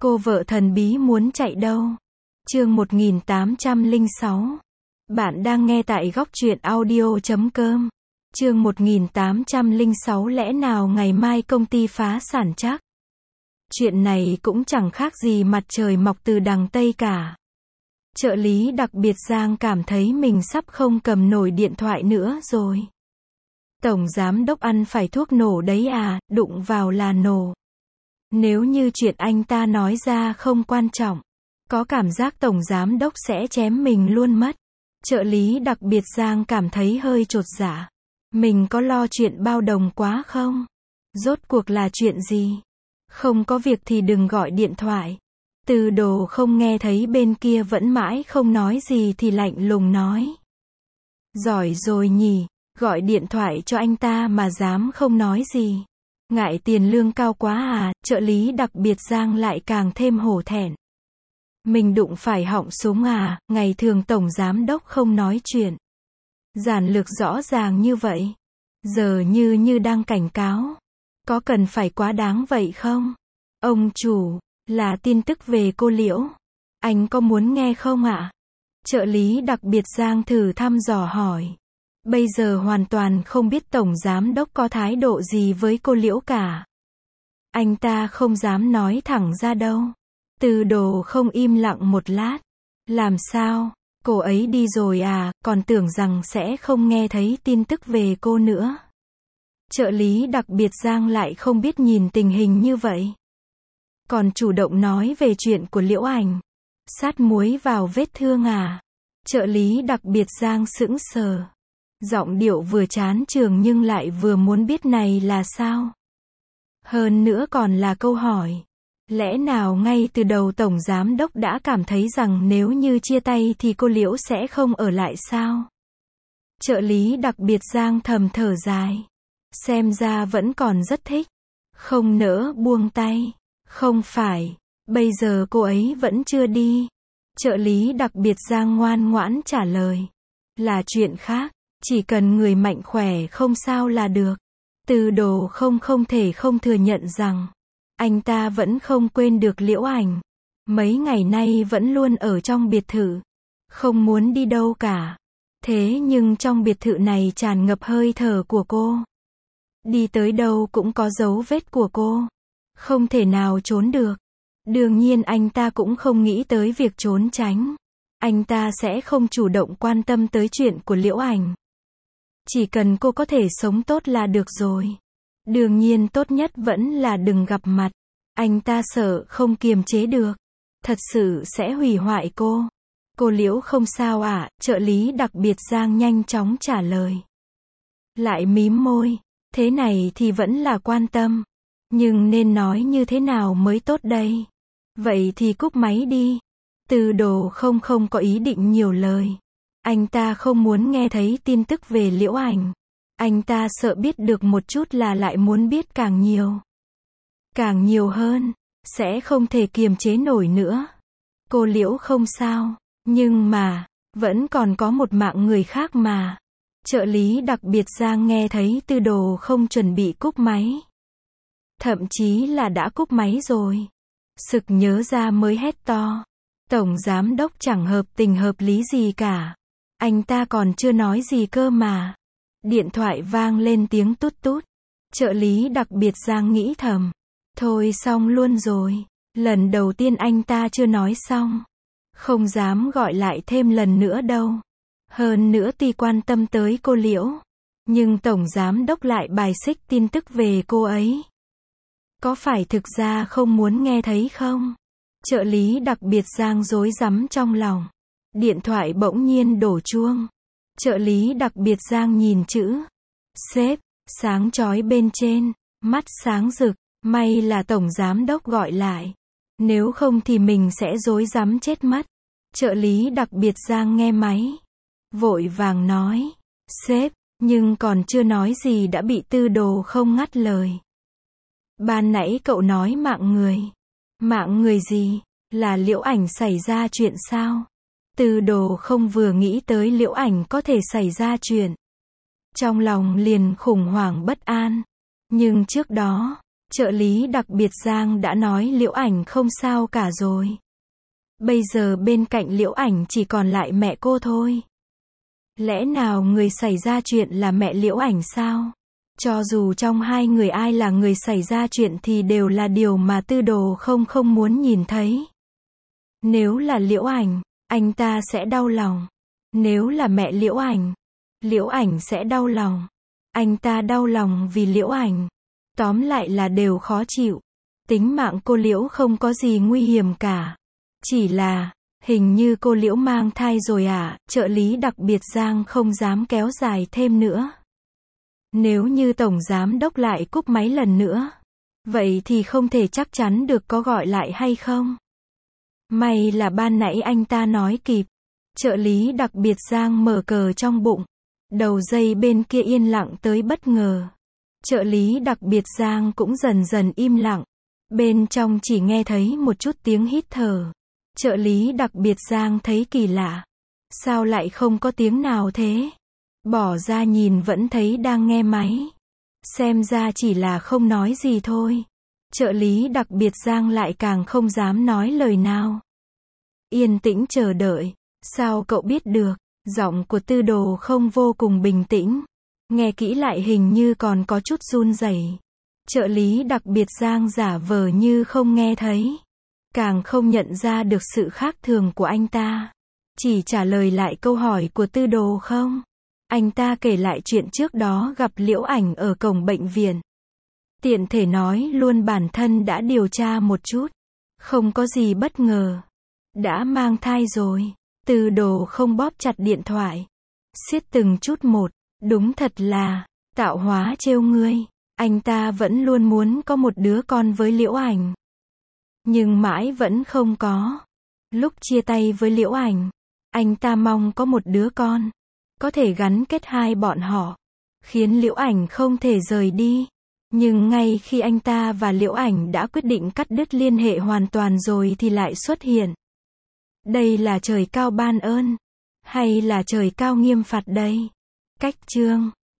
Cô vợ thần bí muốn chạy đâu? Chương 1806. Bạn đang nghe tại góc truyện audio.com. Chương 1806 lẽ nào ngày mai công ty phá sản chắc? Chuyện này cũng chẳng khác gì mặt trời mọc từ đằng Tây cả. Trợ lý đặc biệt Giang cảm thấy mình sắp không cầm nổi điện thoại nữa rồi. Tổng giám đốc ăn phải thuốc nổ đấy à, đụng vào là nổ. Nếu như chuyện anh ta nói ra không quan trọng, có cảm giác tổng giám đốc sẽ chém mình luôn mất. Trợ lý đặc biệt Giang cảm thấy hơi chột dạ. Mình có lo chuyện bao đồng quá không? Rốt cuộc là chuyện gì? Không có việc thì đừng gọi điện thoại. Từ Đồ không nghe thấy bên kia vẫn mãi không nói gì thì lạnh lùng nói. Giỏi rồi nhỉ, gọi điện thoại cho anh ta mà dám không nói gì. Ngại tiền lương cao quá à, trợ lý đặc biệt Giang lại càng thêm hổ thẹn. Mình đụng phải họng súng à, ngày thường tổng giám đốc không nói chuyện giản lược rõ ràng như vậy. Giờ như đang cảnh cáo. Có cần phải quá đáng vậy không? Ông chủ, là tin tức về cô Liễu. Anh có muốn nghe không ạ? Trợ lý đặc biệt Giang thử thăm dò hỏi. Bây giờ hoàn toàn không biết tổng giám đốc có thái độ gì với cô Liễu cả. Anh ta không dám nói thẳng ra đâu. Từ Đồ không im lặng một lát. Làm sao? Cô ấy đi rồi à, còn tưởng rằng sẽ không nghe thấy tin tức về cô nữa. Trợ lý đặc biệt Giang lại không biết nhìn tình hình như vậy. Còn chủ động nói về chuyện của Liễu Ảnh. Sát muối vào vết thương à? Trợ lý đặc biệt Giang sững sờ. Giọng điệu vừa chán chường nhưng lại vừa muốn biết này là sao? Hơn nữa còn là câu hỏi. Lẽ nào ngay từ đầu tổng giám đốc đã cảm thấy rằng nếu như chia tay thì cô Liễu sẽ không ở lại sao? Trợ lý đặc biệt Giang thầm thở dài. Xem ra vẫn còn rất thích. Không nỡ buông tay. Không phải. Bây giờ cô ấy vẫn chưa đi. Trợ lý đặc biệt Giang ngoan ngoãn trả lời. Là chuyện khác. Chỉ cần người mạnh khỏe không sao là được. Từ Đồ không thể không thừa nhận rằng anh ta vẫn không quên được Liễu Ảnh. Mấy ngày nay vẫn luôn ở trong biệt thự. Không muốn đi đâu cả. Thế nhưng trong biệt thự này tràn ngập hơi thở của cô. Đi tới đâu cũng có dấu vết của cô. Không thể nào trốn được. Đương nhiên anh ta cũng không nghĩ tới việc trốn tránh. Anh ta sẽ không chủ động quan tâm tới chuyện của Liễu Ảnh. Chỉ cần cô có thể sống tốt là được rồi. Đương nhiên tốt nhất vẫn là đừng gặp mặt. Anh ta sợ không kiềm chế được. Thật sự sẽ hủy hoại cô. Cô Liễu không sao ạ, trợ lý đặc biệt Giang nhanh chóng trả lời. Lại mím môi. Thế này thì vẫn là quan tâm. Nhưng nên nói như thế nào mới tốt đây? Vậy thì cúp máy đi. Từ Đồ không có ý định nhiều lời. Anh ta không muốn nghe thấy tin tức về Liễu Ảnh. Anh ta sợ biết được một chút là lại muốn biết càng nhiều. Càng nhiều hơn. Sẽ không thể kiềm chế nổi nữa. Cô Liễu không sao. Nhưng mà, vẫn còn có một mạng người khác mà. Trợ lý đặc biệt Giang nghe thấy Từ Đồ không chuẩn bị cúp máy. Thậm chí là đã cúp máy rồi. Sực nhớ ra mới hét to. Tổng giám đốc chẳng hợp tình hợp lý gì cả. Anh ta còn chưa nói gì cơ mà. Điện thoại vang lên tiếng tút tút. Trợ lý đặc biệt Giang nghĩ thầm. Thôi xong luôn rồi. Lần đầu tiên anh ta chưa nói xong. Không dám gọi lại thêm lần nữa đâu. Hơn nữa tuy quan tâm tới cô Liễu. Nhưng tổng giám đốc lại bài xích tin tức về cô ấy. Có phải thực ra không muốn nghe thấy không? Trợ lý đặc biệt Giang rối rắm trong lòng. Điện thoại bỗng nhiên đổ chuông. Trợ lý đặc biệt Giang nhìn chữ sếp sáng chói bên trên, mắt sáng rực. May là tổng giám đốc gọi lại. Nếu không thì mình sẽ rối rắm chết mất. Trợ lý đặc biệt Giang nghe máy. Vội vàng nói. Sếp, nhưng còn chưa nói gì đã bị Từ Đồ không ngắt lời. Ban nãy cậu nói mạng người. Mạng người gì? Là Liễu Ảnh xảy ra chuyện sao? Từ Đồ không vừa nghĩ tới Liễu Ảnh có thể xảy ra chuyện. Trong lòng liền khủng hoảng bất an. Nhưng trước đó, Trợ lý đặc biệt Giang đã nói Liễu Ảnh không sao cả rồi. Bây giờ bên cạnh Liễu Ảnh chỉ còn lại mẹ cô thôi. Lẽ nào người xảy ra chuyện là mẹ Liễu Ảnh sao? Cho dù trong hai người ai là người xảy ra chuyện thì đều là điều mà Tư Đồ không muốn nhìn thấy. Nếu là Liễu Ảnh, anh ta sẽ đau lòng. Nếu là mẹ Liễu Ảnh sẽ đau lòng. Anh ta đau lòng vì Liễu Ảnh. Tóm lại là đều khó chịu. Tính mạng cô Liễu không có gì nguy hiểm cả. Chỉ là, hình như cô Liễu mang thai rồi à, trợ lý đặc biệt Giang không dám kéo dài thêm nữa. Nếu như tổng giám đốc lại cúp máy lần nữa, vậy thì không thể chắc chắn được có gọi lại hay không. May là ban nãy anh ta nói kịp. Trợ lý đặc biệt Giang mở cờ trong bụng. Đầu dây bên kia yên lặng tới bất ngờ. Trợ lý đặc biệt Giang cũng dần dần im lặng. Bên trong chỉ nghe thấy một chút tiếng hít thở. Trợ lý đặc biệt Giang thấy kỳ lạ. Sao lại không có tiếng nào thế? Bỏ ra nhìn vẫn thấy đang nghe máy. Xem ra chỉ là không nói gì thôi. Trợ lý đặc biệt Giang lại càng không dám nói lời nào. Yên tĩnh chờ đợi. Sao cậu biết được? Giọng của Tư Đồ không vô cùng bình tĩnh. Nghe kỹ lại hình như còn có chút run rẩy. Trợ lý đặc biệt Giang giả vờ như không nghe thấy. Càng không nhận ra được sự khác thường của anh ta. Chỉ trả lời lại câu hỏi của Tư Đồ không. Anh ta kể lại chuyện trước đó gặp Liễu Ảnh ở cổng bệnh viện. Tiện thể nói luôn bản thân đã điều tra một chút. Không có gì bất ngờ. Đã mang thai rồi. Tư Đồ không bóp chặt điện thoại. Siết từng chút một. Đúng thật là, tạo hóa trêu ngươi. Anh ta vẫn luôn muốn có một đứa con với Liễu Ảnh. Nhưng mãi vẫn không có. Lúc chia tay với Liễu Ảnh, anh ta mong có một đứa con. Có thể gắn kết hai bọn họ. Khiến Liễu Ảnh không thể rời đi. Nhưng ngay khi anh ta và Liễu Ảnh đã quyết định cắt đứt liên hệ hoàn toàn rồi thì lại xuất hiện. Đây là trời cao ban ơn. Hay là trời cao nghiêm phạt đây? Cách chương